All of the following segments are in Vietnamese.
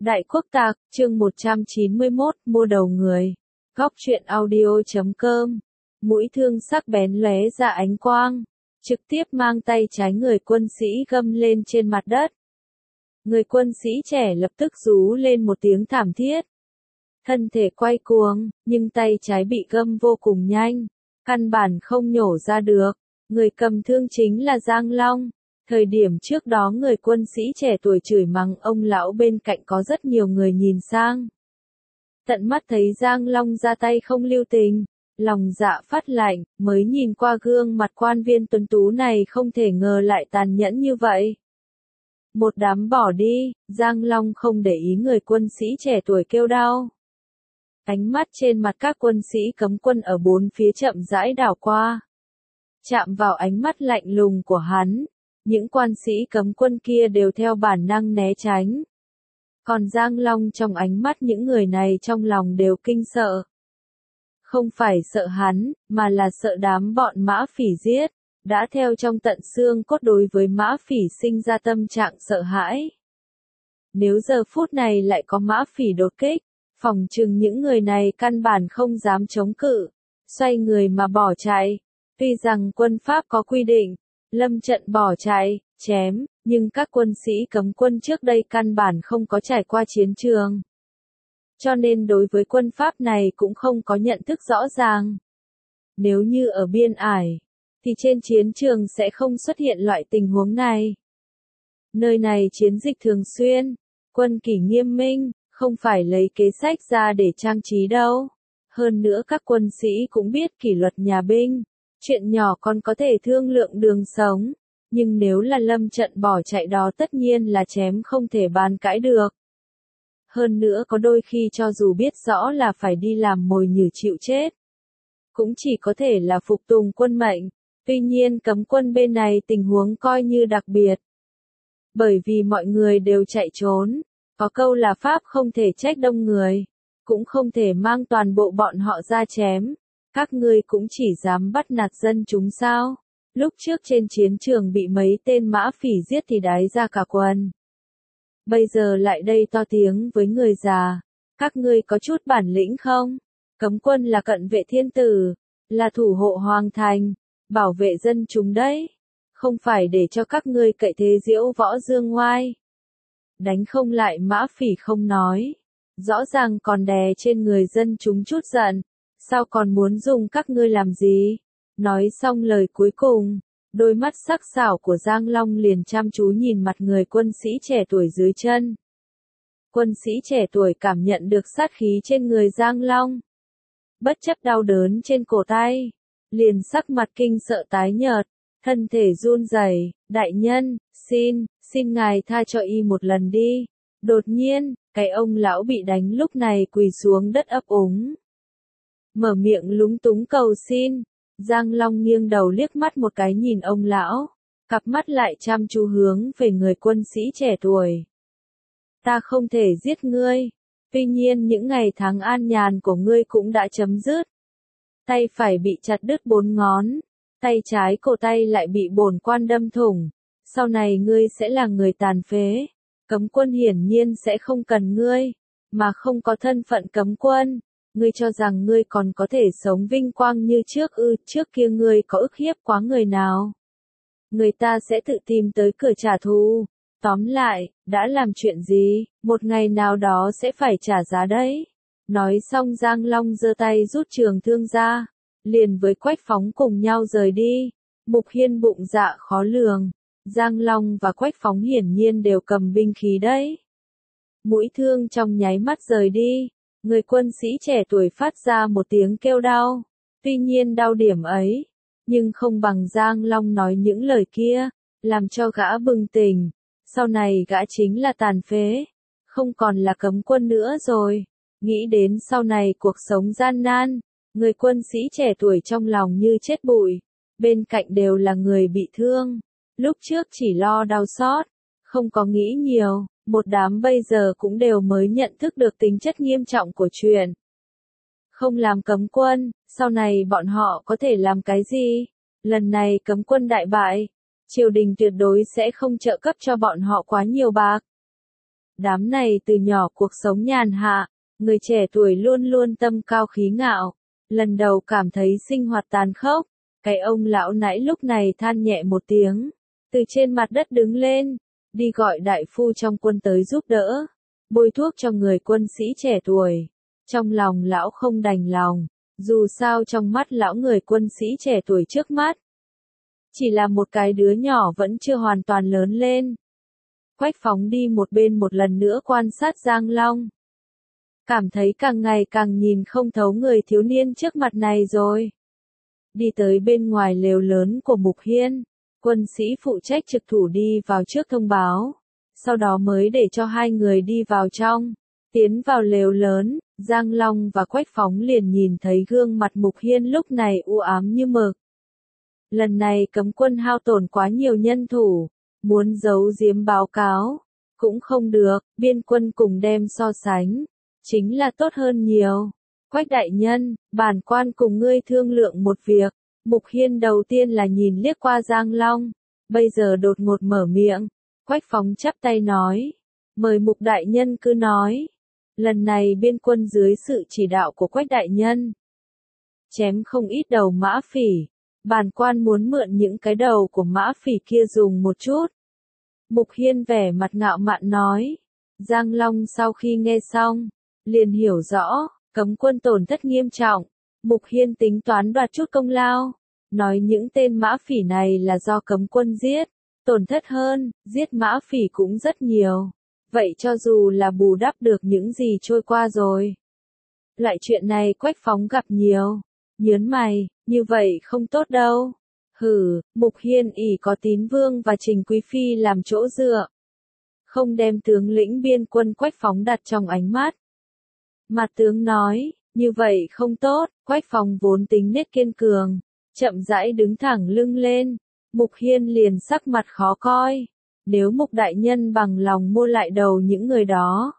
Đại Quốc Tạc, chương 191, mua đầu người. Góc truyện audio.com. Mũi thương sắc bén lóe ra ánh quang, trực tiếp mang tay trái người quân sĩ găm lên trên mặt đất. Người quân sĩ trẻ lập tức rú lên một tiếng thảm thiết. Thân thể quay cuồng, nhưng tay trái bị găm vô cùng nhanh, căn bản không nhổ ra được. Người cầm thương chính là Giang Long. Thời điểm trước đó người quân sĩ trẻ tuổi chửi mắng ông lão bên cạnh có rất nhiều người nhìn sang. Tận mắt thấy Giang Long ra tay không lưu tình, lòng dạ phát lạnh, mới nhìn qua gương mặt quan viên tuấn tú này không thể ngờ lại tàn nhẫn như vậy. Một đám bỏ đi, Giang Long không để ý người quân sĩ trẻ tuổi kêu đau. Ánh mắt trên mặt các quân sĩ cấm quân ở bốn phía chậm rãi đảo qua. Chạm vào ánh mắt lạnh lùng của hắn, những quan sĩ cấm quân kia đều theo bản năng né tránh. Còn Giang Long trong ánh mắt những người này trong lòng đều kinh sợ. Không phải sợ hắn, mà là sợ đám bọn Mã Phỉ giết, đã theo trong tận xương cốt đối với Mã Phỉ sinh ra tâm trạng sợ hãi. Nếu giờ phút này lại có Mã Phỉ đột kích, phòng chừng những người này căn bản không dám chống cự, xoay người mà bỏ chạy. Tuy rằng quân Pháp có quy định, lâm trận bỏ chạy, chém, nhưng các quân sĩ cấm quân trước đây căn bản không có trải qua chiến trường. Cho nên đối với quân Pháp này cũng không có nhận thức rõ ràng. Nếu như ở biên ải, thì trên chiến trường sẽ không xuất hiện loại tình huống này. Nơi này chiến dịch thường xuyên, quân kỷ nghiêm minh, không phải lấy kế sách ra để trang trí đâu. Hơn nữa các quân sĩ cũng biết kỷ luật nhà binh. Chuyện nhỏ còn có thể thương lượng đường sống, nhưng nếu là lâm trận bỏ chạy đó tất nhiên là chém không thể bàn cãi được. Hơn nữa có đôi khi cho dù biết rõ là phải đi làm mồi nhử chịu chết, cũng chỉ có thể là phục tùng quân mệnh. Tuy nhiên cấm quân bên này tình huống coi như đặc biệt. Bởi vì mọi người đều chạy trốn, có câu là Pháp không thể trách đông người, cũng không thể mang toàn bộ bọn họ ra chém. Các ngươi cũng chỉ dám bắt nạt dân chúng sao? Lúc trước trên chiến trường bị mấy tên Mã Phỉ giết thì đái ra cả quần. Bây giờ lại đây to tiếng với người già. Các ngươi có chút bản lĩnh không? Cấm quân là cận vệ thiên tử, là thủ hộ hoàng thành, bảo vệ dân chúng đấy. Không phải để cho các ngươi cậy thế diễu võ dương ngoai. Đánh không lại Mã Phỉ không nói. Rõ ràng còn đè trên người dân chúng chút giận. Sao còn muốn dùng các ngươi làm gì? Nói xong lời cuối cùng, đôi mắt sắc sảo của Giang Long liền chăm chú nhìn mặt người quân sĩ trẻ tuổi dưới chân. Quân sĩ trẻ tuổi cảm nhận được sát khí trên người Giang Long. Bất chấp đau đớn trên cổ tay, liền sắc mặt kinh sợ tái nhợt, thân thể run rẩy. Đại nhân, xin ngài tha cho y một lần đi. Đột nhiên, cái ông lão bị đánh lúc này quỳ xuống đất ấp úng. Mở miệng lúng túng cầu xin, Giang Long nghiêng đầu liếc mắt một cái nhìn ông lão, cặp mắt lại chăm chú hướng về người quân sĩ trẻ tuổi. Ta không thể giết ngươi, tuy nhiên những ngày tháng an nhàn của ngươi cũng đã chấm dứt. Tay phải bị chặt đứt 4 ngón, tay trái cổ tay lại bị bổn quan đâm thủng, sau này ngươi sẽ là người tàn phế. Cấm quân hiển nhiên sẽ không cần ngươi, mà không có thân phận cấm quân. Ngươi cho rằng ngươi còn có thể sống vinh quang như trước ư? Trước kia ngươi có ức hiếp quá người nào? Người ta sẽ tự tìm tới cửa trả thù. Tóm lại, đã làm chuyện gì, một ngày nào đó sẽ phải trả giá đấy. Nói xong Giang Long giơ tay rút trường thương ra, liền với Quách Phóng cùng nhau rời đi. Mục Hiên bụng dạ khó lường, Giang Long và Quách Phóng hiển nhiên đều cầm binh khí đấy. Mũi thương trong nháy mắt rời đi. Người quân sĩ trẻ tuổi phát ra một tiếng kêu đau. Tuy nhiên đau điểm ấy, nhưng không bằng Giang Long nói những lời kia, làm cho gã bừng tỉnh. Sau này gã chính là tàn phế, không còn là cấm quân nữa rồi. Nghĩ đến sau này cuộc sống gian nan, người quân sĩ trẻ tuổi trong lòng như chết bụi. Bên cạnh đều là người bị thương. Lúc trước chỉ lo đau xót, không có nghĩ nhiều. Một đám bây giờ cũng đều mới nhận thức được tính chất nghiêm trọng của chuyện. Không làm cấm quân, sau này bọn họ có thể làm cái gì? Lần này cấm quân đại bại, triều đình tuyệt đối sẽ không trợ cấp cho bọn họ quá nhiều bạc. Đám này từ nhỏ cuộc sống nhàn hạ, người trẻ tuổi luôn luôn tâm cao khí ngạo, lần đầu cảm thấy sinh hoạt tàn khốc. Cái ông lão nãy lúc này than nhẹ một tiếng, từ trên mặt đất đứng lên, đi gọi đại phu trong quân tới giúp đỡ, bôi thuốc cho người quân sĩ trẻ tuổi. Trong lòng lão không đành lòng, dù sao trong mắt lão người quân sĩ trẻ tuổi trước mắt, chỉ là một cái đứa nhỏ vẫn chưa hoàn toàn lớn lên. Quách Phóng đi một bên một lần nữa quan sát Giang Long. Cảm thấy càng ngày càng nhìn không thấu người thiếu niên trước mặt này rồi. Đi tới bên ngoài lều lớn của Mục Hiên, quân sĩ phụ trách trực thủ đi vào trước thông báo, sau đó mới để cho hai người đi vào trong. Tiến vào lều lớn, Giang Long và Quách Phóng liền nhìn thấy gương mặt Mục Hiên lúc này u ám như mực. Lần này cấm quân hao tổn quá nhiều nhân thủ, muốn giấu giếm báo cáo, cũng không được, biên quân cùng đem so sánh, chính là tốt hơn nhiều. Quách đại nhân, bản quan cùng ngươi thương lượng một việc. Mục Hiên đầu tiên là nhìn liếc qua Giang Long, bây giờ đột ngột mở miệng. Quách Phóng chắp tay nói, mời Mục đại nhân cứ nói. Lần này biên quân dưới sự chỉ đạo của Quách đại nhân, chém không ít đầu mã phỉ, bản quan muốn mượn những cái đầu của mã phỉ kia dùng một chút. Mục Hiên vẻ mặt ngạo mạn nói. Giang Long sau khi nghe xong, liền hiểu rõ, cấm quân tổn thất nghiêm trọng. Mục Hiên tính toán đoạt chút công lao, nói những tên mã phỉ này là do cấm quân giết, tổn thất hơn, giết mã phỉ cũng rất nhiều. Vậy cho dù là bù đắp được những gì trôi qua rồi. Loại chuyện này Quách Phóng gặp nhiều, nhớn mày, như vậy không tốt đâu. Hử, Mục Hiên ỷ có Tín Vương và Trình Quý Phi làm chỗ dựa, không đem tướng lĩnh biên quân Quách Phóng đặt trong ánh mắt. Mặt tướng nói, như vậy không tốt. Quách Phóng vốn tính nết kiên cường, chậm rãi đứng thẳng lưng lên. Mục Hiên liền sắc mặt khó coi. Nếu Mục đại nhân bằng lòng mua lại đầu những người đó,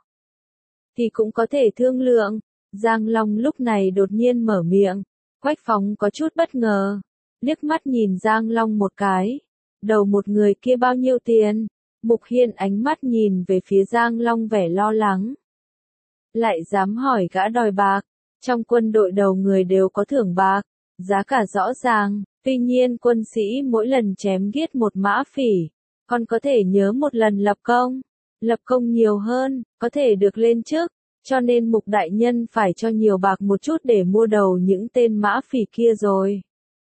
thì cũng có thể thương lượng. Giang Long lúc này đột nhiên mở miệng. Quách Phóng có chút bất ngờ, liếc mắt nhìn Giang Long một cái. Đầu một người kia bao nhiêu tiền? Mục Hiên ánh mắt nhìn về phía Giang Long vẻ lo lắng. Lại dám hỏi gã đòi bạc, trong quân đội đầu người đều có thưởng bạc, giá cả rõ ràng, tuy nhiên quân sĩ mỗi lần chém giết một mã phỉ, còn có thể nhớ một lần lập công nhiều hơn, có thể được lên chức, cho nên Mục đại nhân phải cho nhiều bạc một chút để mua đầu những tên mã phỉ kia rồi.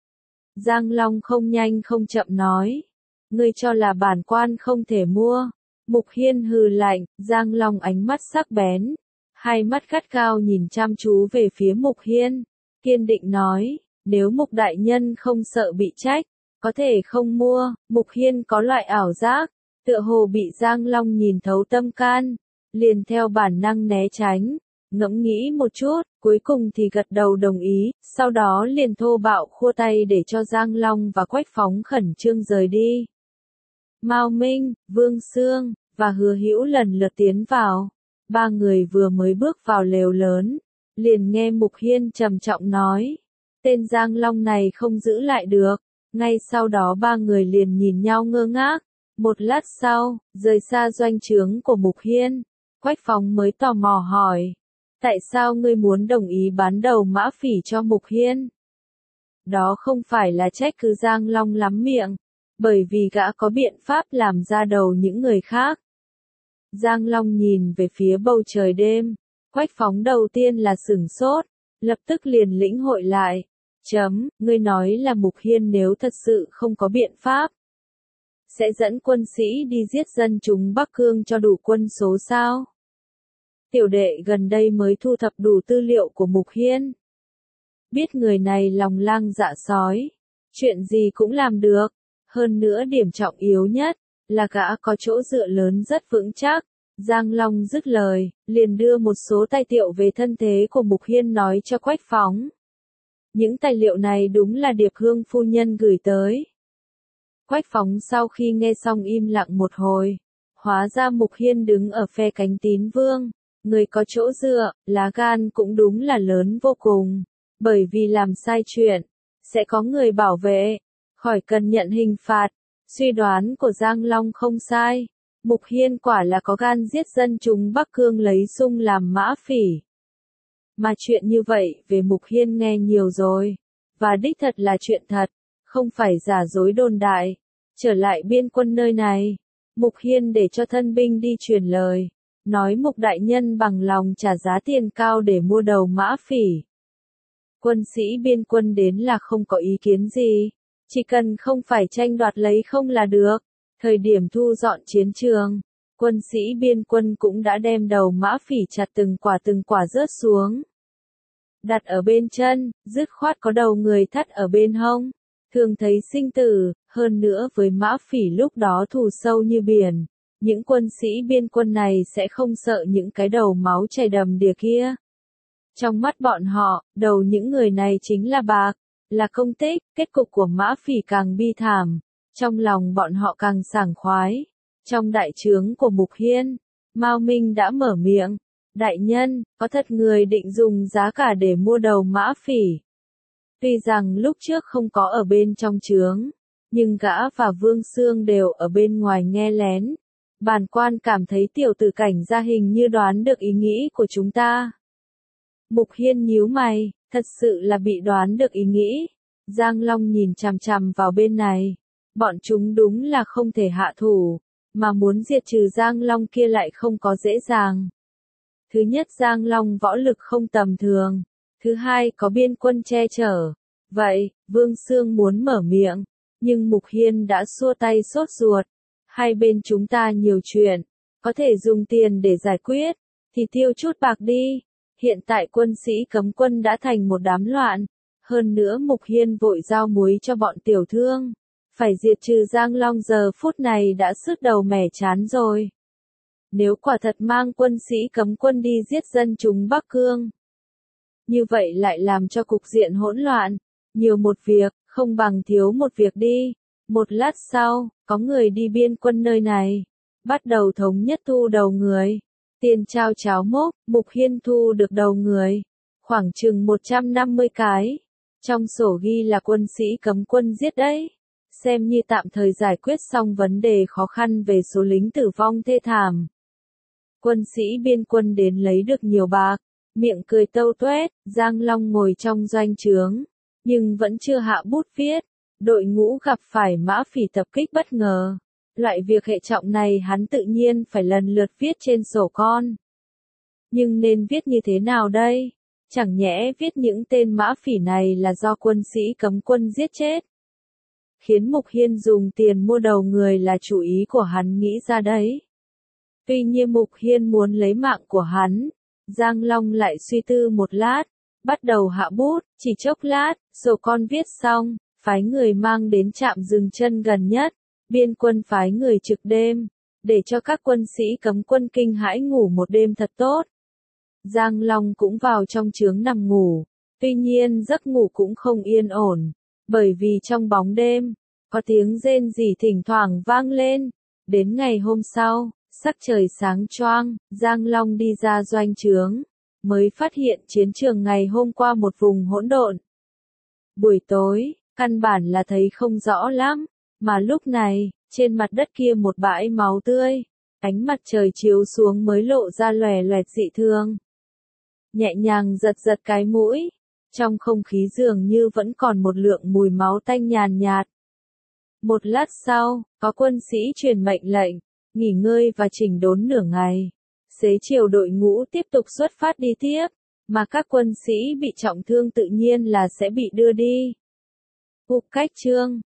Giang Long không nhanh không chậm nói, ngươi cho là bản quan không thể mua. Mục Hiên hừ lạnh, Giang Long ánh mắt sắc bén, hai mắt gắt gao nhìn chăm chú về phía Mục Hiên, kiên định nói, nếu Mục đại nhân không sợ bị trách, có thể không mua. Mục Hiên có loại ảo giác, tựa hồ bị Giang Long nhìn thấu tâm can, liền theo bản năng né tránh, ngẫm nghĩ một chút, cuối cùng thì gật đầu đồng ý, sau đó liền thô bạo khua tay để cho Giang Long và Quách Phóng khẩn trương rời đi. Mao Minh, Vương Xương và Hứa Hữu lần lượt tiến vào. Ba người vừa mới bước vào lều lớn, liền nghe Mục Hiên trầm trọng nói, tên Giang Long này không giữ lại được. Ngay sau đó ba người liền nhìn nhau ngơ ngác. Một lát sau, rời xa doanh trướng của Mục Hiên, Quách Phóng mới tò mò hỏi, tại sao ngươi muốn đồng ý bán đầu mã phỉ cho Mục Hiên? Đó không phải là trách cứ Giang Long lắm miệng, bởi vì gã có biện pháp làm ra đầu những người khác. Giang Long nhìn về phía bầu trời đêm, Quách Phóng đầu tiên là sửng sốt, lập tức liền lĩnh hội lại. Ngươi nói là Mục Hiên nếu thật sự không có biện pháp, sẽ dẫn quân sĩ đi giết dân chúng Bắc Cương cho đủ quân số sao? Tiểu đệ gần đây mới thu thập đủ tư liệu của Mục Hiên. Biết người này lòng lang dạ sói, chuyện gì cũng làm được, hơn nữa điểm trọng yếu nhất là gã có chỗ dựa lớn rất vững chắc. Giang Long dứt lời, liền đưa một số tài liệu về thân thế của Mục Hiên nói cho Quách Phóng. Những tài liệu này đúng là Điệp Hương phu nhân gửi tới. Quách Phóng sau khi nghe xong im lặng một hồi, hóa ra Mục Hiên đứng ở phe cánh Tín Vương, người có chỗ dựa, lá gan cũng đúng là lớn vô cùng, bởi vì làm sai chuyện, sẽ có người bảo vệ, khỏi cần nhận hình phạt. Suy đoán của Giang Long không sai, Mục Hiên quả là có gan giết dân chúng Bắc Cương lấy sung làm mã phỉ. Mà chuyện như vậy về Mục Hiên nghe nhiều rồi. Và đích thật là chuyện thật, không phải giả dối đồn đại. Trở lại biên quân nơi này, Mục Hiên để cho thân binh đi truyền lời. Nói Mục đại nhân bằng lòng trả giá tiền cao để mua đầu mã phỉ. Quân sĩ biên quân đến là không có ý kiến gì. Chỉ cần không phải tranh đoạt lấy không là được. Thời điểm thu dọn chiến trường, quân sĩ biên quân cũng đã đem đầu mã phỉ chặt từng quả rớt xuống. Đặt ở bên chân, dứt khoát có đầu người thắt ở bên hông. Thường thấy sinh tử, hơn nữa với mã phỉ lúc đó thù sâu như biển. Những quân sĩ biên quân này sẽ không sợ những cái đầu máu chảy đầm đìa kia. Trong mắt bọn họ, đầu những người này chính là bạc, là công tích, kết cục của mã phỉ càng bi thảm. Trong lòng bọn họ càng sảng khoái. Trong đại trướng của Mục Hiên, Mao Minh đã mở miệng. Đại nhân, có thật người định dùng giá cả để mua đầu mã phỉ. Tuy rằng lúc trước không có ở bên trong trướng, nhưng gã và Vương Xương đều ở bên ngoài nghe lén. Bản quan cảm thấy tiểu tử Cảnh Gia hình như đoán được ý nghĩ của chúng ta. Mục Hiên nhíu mày, thật sự là bị đoán được ý nghĩ. Giang Long nhìn chằm chằm vào bên này. Bọn chúng đúng là không thể hạ thủ, mà muốn diệt trừ Giang Long kia lại không có dễ dàng. Thứ nhất, Giang Long võ lực không tầm thường. Thứ hai, có biên quân che chở. Vậy, Vương Xương muốn mở miệng, nhưng Mục Hiên đã xua tay sốt ruột. Hai bên chúng ta nhiều chuyện, có thể dùng tiền để giải quyết, thì tiêu chút bạc đi. Hiện tại quân sĩ cấm quân đã thành một đám loạn. Hơn nữa Mục Hiên vội giao muối cho bọn tiểu thương. Phải diệt trừ Giang Long giờ phút này đã sứt đầu mẻ chán rồi. Nếu quả thật mang quân sĩ cấm quân đi giết dân chúng Bắc Cương, như vậy lại làm cho cục diện hỗn loạn. Nhiều một việc, không bằng thiếu một việc đi. Một lát sau, có người đi biên quân nơi này, bắt đầu thống nhất thu đầu người. Tiền trao cháo mốc, Mục Hiên thu được đầu người, khoảng chừng 150 cái. Trong sổ ghi là quân sĩ cấm quân giết đấy. Xem như tạm thời giải quyết xong vấn đề khó khăn về số lính tử vong thê thảm. Quân sĩ biên quân đến lấy được nhiều bạc, miệng cười tâu tuét. Giang Long ngồi trong doanh trướng, nhưng vẫn chưa hạ bút viết. Đội ngũ gặp phải mã phỉ tập kích bất ngờ. Loại việc hệ trọng này hắn tự nhiên phải lần lượt viết trên sổ con. Nhưng nên viết như thế nào đây? Chẳng nhẽ viết những tên mã phỉ này là do quân sĩ cấm quân giết chết? Khiến Mục Hiên dùng tiền mua đầu người là chủ ý của hắn nghĩ ra đấy. Tuy nhiên Mục Hiên muốn lấy mạng của hắn. Giang Long lại suy tư một lát, bắt đầu hạ bút, chỉ chốc lát, sổ con viết xong, phái người mang đến trạm dừng chân gần nhất. Biên quân phái người trực đêm, để cho các quân sĩ cấm quân kinh hãi ngủ một đêm thật tốt. Giang Long cũng vào trong trướng nằm ngủ, tuy nhiên giấc ngủ cũng không yên ổn, bởi vì trong bóng đêm, có tiếng rên rỉ thỉnh thoảng vang lên. Đến ngày hôm sau, sắc trời sáng choang, Giang Long đi ra doanh trướng, mới phát hiện chiến trường ngày hôm qua một vùng hỗn độn. Buổi tối, căn bản là thấy không rõ lắm. Mà lúc này, trên mặt đất kia một bãi máu tươi, ánh mặt trời chiếu xuống mới lộ ra lòe loẹt dị thường. Nhẹ nhàng giật giật cái mũi, trong không khí dường như vẫn còn một lượng mùi máu tanh nhàn nhạt. Một lát sau, có quân sĩ truyền mệnh lệnh, nghỉ ngơi và chỉnh đốn nửa ngày. Xế chiều đội ngũ tiếp tục xuất phát đi tiếp, mà các quân sĩ bị trọng thương tự nhiên là sẽ bị đưa đi. Phục cách chương